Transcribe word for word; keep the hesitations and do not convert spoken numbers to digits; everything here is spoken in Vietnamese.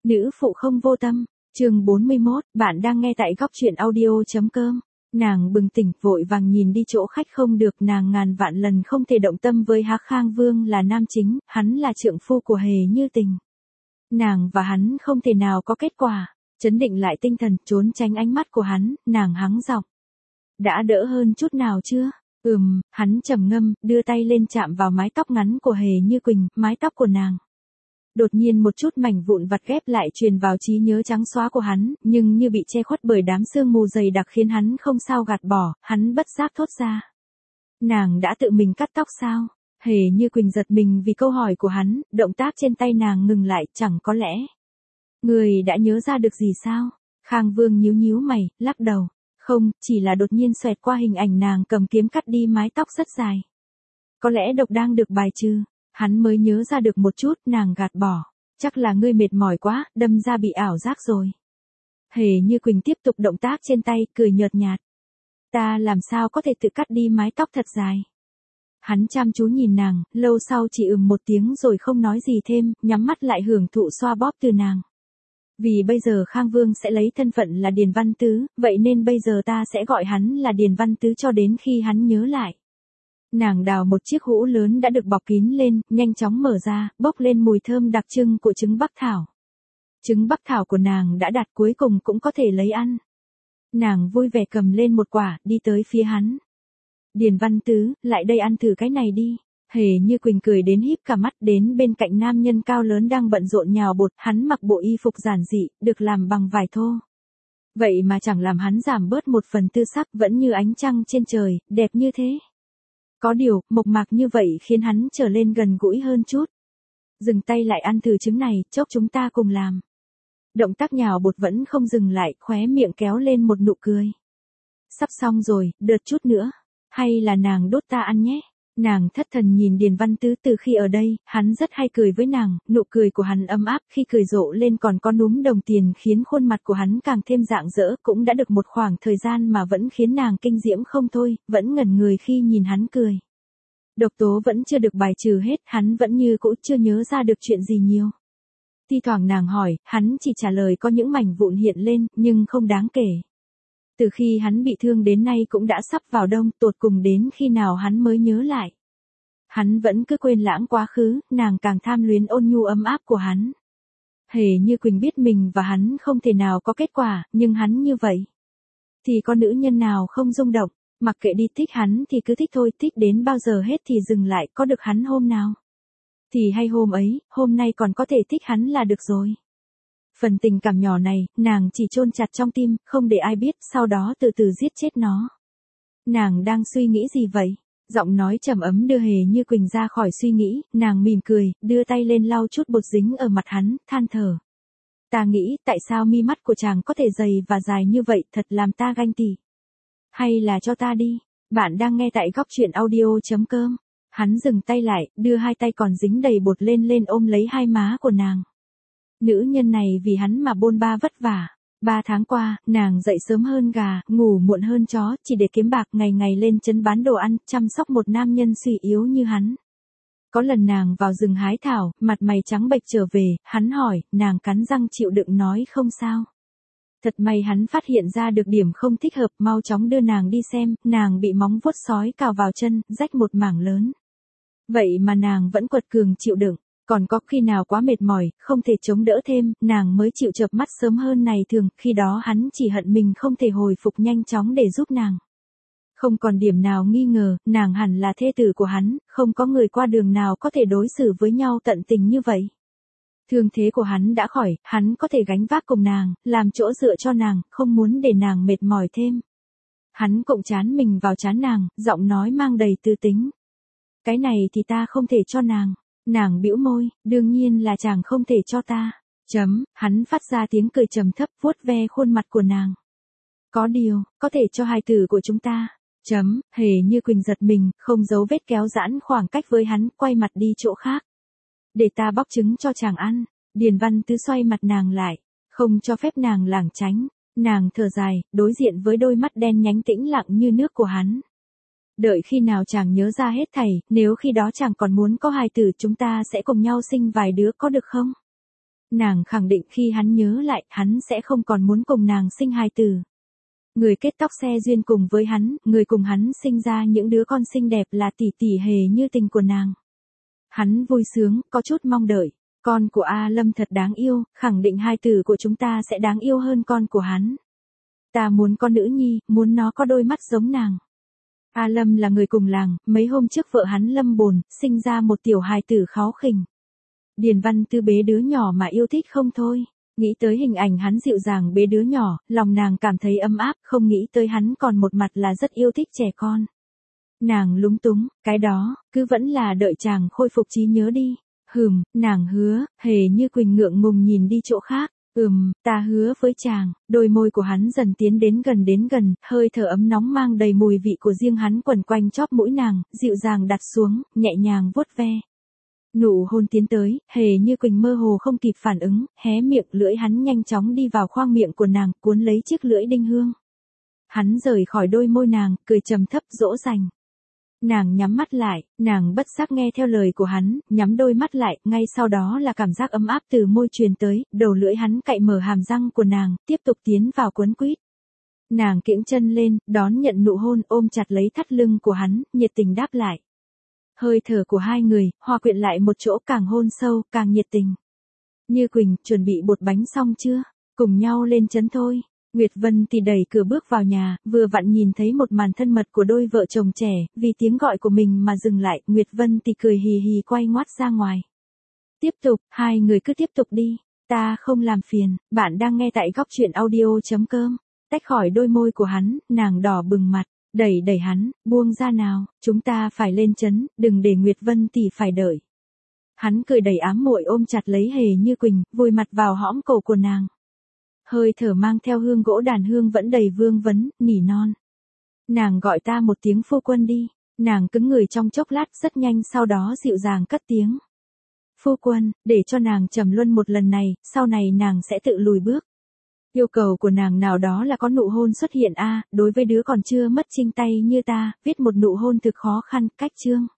Nữ phụ không vô tâm, chương bốn mươi mốt, bạn đang nghe tại góc truyện audio.com. Nàng bừng tỉnh vội vàng nhìn đi chỗ khách không được, nàng ngàn vạn lần không thể động tâm với Hắc Khang Vương là nam chính, hắn là trượng phu của Hề Như Tình. Nàng và hắn không thể nào có kết quả, trấn định lại tinh thần, trốn tránh ánh mắt của hắn, nàng hắng giọng. Đã đỡ hơn chút nào chưa? Ừm, hắn trầm ngâm, đưa tay lên chạm vào mái tóc ngắn của Hề Như Quỳnh, mái tóc của nàng. Đột nhiên một chút mảnh vụn vặt ghép lại truyền vào trí nhớ trắng xóa của hắn, nhưng như bị che khuất bởi đám sương mù dày đặc khiến hắn không sao gạt bỏ, hắn bất giác thốt ra. Nàng đã tự mình cắt tóc sao? Hề Như Quỳnh giật mình vì câu hỏi của hắn, động tác trên tay nàng ngừng lại, chẳng có lẽ. Người đã nhớ ra được gì sao? Khang Vương nhíu nhíu mày, lắc đầu. Không, chỉ là đột nhiên xoẹt qua hình ảnh nàng cầm kiếm cắt đi mái tóc rất dài. Có lẽ độc đang được bài trừ. Hắn mới nhớ ra được một chút, nàng gạt bỏ. Chắc là ngươi mệt mỏi quá, đâm ra bị ảo giác rồi. Hề Như Quỳnh tiếp tục động tác trên tay, cười nhợt nhạt. Ta làm sao có thể tự cắt đi mái tóc thật dài. Hắn chăm chú nhìn nàng, lâu sau chỉ ừm một tiếng rồi không nói gì thêm, nhắm mắt lại hưởng thụ xoa bóp từ nàng. Vì bây giờ Khang Vương sẽ lấy thân phận là Điền Văn Tứ, vậy nên bây giờ ta sẽ gọi hắn là Điền Văn Tứ cho đến khi hắn nhớ lại. Nàng đào một chiếc hũ lớn đã được bọc kín lên, nhanh chóng mở ra, bốc lên mùi thơm đặc trưng của trứng bắc thảo. Trứng bắc thảo của nàng đã đạt cuối cùng cũng có thể lấy ăn. Nàng vui vẻ cầm lên một quả, đi tới phía hắn. Điền Văn Tứ, lại đây ăn thử cái này đi. Hề Như Quỳnh cười đến híp cả mắt, đến bên cạnh nam nhân cao lớn đang bận rộn nhào bột, hắn mặc bộ y phục giản dị, được làm bằng vải thô. Vậy mà chẳng làm hắn giảm bớt một phần tư sắc, vẫn như ánh trăng trên trời, đẹp như thế. Có điều, mộc mạc như vậy khiến hắn trở lên gần gũi hơn chút. Dừng tay lại ăn thử trứng này, chốc chúng ta cùng làm. Động tác nhào bột vẫn không dừng lại, khóe miệng kéo lên một nụ cười. Sắp xong rồi, đợt chút nữa. Hay là nàng đốt ta ăn nhé. Nàng thất thần nhìn Điền Văn Tứ, từ khi ở đây, hắn rất hay cười với nàng, nụ cười của hắn ấm áp, khi cười rộ lên còn có núm đồng tiền khiến khuôn mặt của hắn càng thêm rạng rỡ, cũng đã được một khoảng thời gian mà vẫn khiến nàng kinh diễm không thôi, vẫn ngẩn người khi nhìn hắn cười. Độc tố vẫn chưa được bài trừ hết, hắn vẫn như cũ chưa nhớ ra được chuyện gì nhiều. Thi thoảng nàng hỏi, hắn chỉ trả lời có những mảnh vụn hiện lên, nhưng không đáng kể. Từ khi hắn bị thương đến nay cũng đã sắp vào đông, tột cùng đến khi nào hắn mới nhớ lại. Hắn vẫn cứ quên lãng quá khứ, nàng càng tham luyến ôn nhu ấm áp của hắn. Hề Như Quỳnh biết mình và hắn không thể nào có kết quả, nhưng hắn như vậy. Thì có nữ nhân nào không rung động, mặc kệ đi, thích hắn thì cứ thích thôi, thích đến bao giờ hết thì dừng lại, có được hắn hôm nào. Thì hay hôm ấy, hôm nay còn có thể thích hắn là được rồi. Phần tình cảm nhỏ này, nàng chỉ chôn chặt trong tim, không để ai biết, sau đó từ từ giết chết nó. Nàng đang suy nghĩ gì vậy? Giọng nói trầm ấm đưa Hề Như Quỳnh ra khỏi suy nghĩ, nàng mỉm cười, đưa tay lên lau chút bột dính ở mặt hắn, than thở. Ta nghĩ, tại sao mi mắt của chàng có thể dày và dài như vậy, thật làm ta ganh tị. Hay là cho ta đi, bạn đang nghe tại góc truyện audio.com. Hắn dừng tay lại, đưa hai tay còn dính đầy bột lên lên ôm lấy hai má của nàng. Nữ nhân này vì hắn mà bôn ba vất vả. Ba tháng qua, nàng dậy sớm hơn gà, ngủ muộn hơn chó, chỉ để kiếm bạc, ngày ngày lên trấn bán đồ ăn, chăm sóc một nam nhân suy yếu như hắn. Có lần nàng vào rừng hái thảo, mặt mày trắng bệch trở về, hắn hỏi, nàng cắn răng chịu đựng nói không sao. Thật may hắn phát hiện ra được điểm không thích hợp, mau chóng đưa nàng đi xem, nàng bị móng vuốt sói cào vào chân, rách một mảng lớn. Vậy mà nàng vẫn quật cường chịu đựng. Còn có khi nào quá mệt mỏi, không thể chống đỡ thêm, nàng mới chịu chợp mắt sớm hơn này thường, khi đó hắn chỉ hận mình không thể hồi phục nhanh chóng để giúp nàng. Không còn điểm nào nghi ngờ, nàng hẳn là thê tử của hắn, không có người qua đường nào có thể đối xử với nhau tận tình như vậy. Thương thế của hắn đã khỏi, hắn có thể gánh vác cùng nàng, làm chỗ dựa cho nàng, không muốn để nàng mệt mỏi thêm. Hắn cộng chán mình vào chán nàng, giọng nói mang đầy tư tính. Cái này thì ta không thể cho nàng. Nàng bĩu môi, đương nhiên là chàng không thể cho ta. Chấm, hắn phát ra tiếng cười trầm thấp, vuốt ve khuôn mặt của nàng. Có điều, có thể cho hài tử của chúng ta. Chấm, Hề Như Quỳnh giật mình, không giấu vết kéo giãn khoảng cách với hắn, quay mặt đi chỗ khác. Để ta bóc trứng cho chàng ăn. Điền Văn Tứ xoay mặt nàng lại, không cho phép nàng lảng tránh. Nàng thở dài, đối diện với đôi mắt đen nhánh tĩnh lặng như nước của hắn. Đợi khi nào chàng nhớ ra hết thảy, nếu khi đó chàng còn muốn có hài tử chúng ta sẽ cùng nhau sinh vài đứa có được không? Nàng khẳng định khi hắn nhớ lại, hắn sẽ không còn muốn cùng nàng sinh hài tử. Người kết tóc xe duyên cùng với hắn, người cùng hắn sinh ra những đứa con xinh đẹp là tỷ tỷ Hề Như Tình của nàng. Hắn vui sướng, có chút mong đợi. Con của A Lâm thật đáng yêu, khẳng định hai tử của chúng ta sẽ đáng yêu hơn con của hắn. Ta muốn con nữ nhi, muốn nó có đôi mắt giống nàng. A Lâm là người cùng làng, mấy hôm trước vợ hắn Lâm Bồn, sinh ra một tiểu hài tử kháu khỉnh. Điền Văn Tư bế đứa nhỏ mà yêu thích không thôi. Nghĩ tới hình ảnh hắn dịu dàng bế đứa nhỏ, lòng nàng cảm thấy ấm áp, không nghĩ tới hắn còn một mặt là rất yêu thích trẻ con. Nàng lúng túng, cái đó, cứ vẫn là đợi chàng khôi phục trí nhớ đi. Hừm, nàng hứa, Hề Như Quỳnh ngượng ngùng nhìn đi chỗ khác. Ừm, ta hứa với chàng. Đôi môi của hắn dần tiến đến gần đến gần, hơi thở ấm nóng mang đầy mùi vị của riêng hắn quẩn quanh chóp mũi nàng, dịu dàng đặt xuống, nhẹ nhàng vuốt ve. Nụ hôn tiến tới, Hề Như Quỳnh mơ hồ không kịp phản ứng, hé miệng, lưỡi hắn nhanh chóng đi vào khoang miệng của nàng, cuốn lấy chiếc lưỡi đinh hương. Hắn rời khỏi đôi môi nàng, cười trầm thấp dỗ dành. Nàng nhắm mắt lại, nàng bất giác nghe theo lời của hắn, nhắm đôi mắt lại, ngay sau đó là cảm giác ấm áp từ môi truyền tới, đầu lưỡi hắn cạy mở hàm răng của nàng, tiếp tục tiến vào quấn quýt. Nàng kiễng chân lên, đón nhận nụ hôn, ôm chặt lấy thắt lưng của hắn, nhiệt tình đáp lại. Hơi thở của hai người, hòa quyện lại một chỗ, càng hôn sâu, càng nhiệt tình. Như Quỳnh, chuẩn bị bột bánh xong chưa? Cùng nhau lên trấn thôi. Nguyệt Vân thì đẩy cửa bước vào nhà, vừa vặn nhìn thấy một màn thân mật của đôi vợ chồng trẻ, vì tiếng gọi của mình mà dừng lại, Nguyệt Vân thì cười hì hì quay ngoắt ra ngoài. Tiếp tục, hai người cứ tiếp tục đi, ta không làm phiền, bạn đang nghe tại góc truyện audio chấm com. Tách khỏi đôi môi của hắn, nàng đỏ bừng mặt, đẩy đẩy hắn, buông ra nào, chúng ta phải lên trấn, đừng để Nguyệt Vân thì phải đợi. Hắn cười đầy ám muội ôm chặt lấy Hề Như Quỳnh, vùi mặt vào hõm cổ của nàng. Hơi thở mang theo hương gỗ đàn hương vẫn đầy vương vấn, nỉ non. Nàng gọi ta một tiếng phu quân đi. Nàng cứng người trong chốc lát, rất nhanh sau đó dịu dàng cất tiếng. Phu quân, để cho nàng trầm luân một lần này, sau này nàng sẽ tự lùi bước. Yêu cầu của nàng nào đó là có nụ hôn xuất hiện a, đối với đứa còn chưa mất trinh tay như ta, viết một nụ hôn thực khó khăn, cách chương.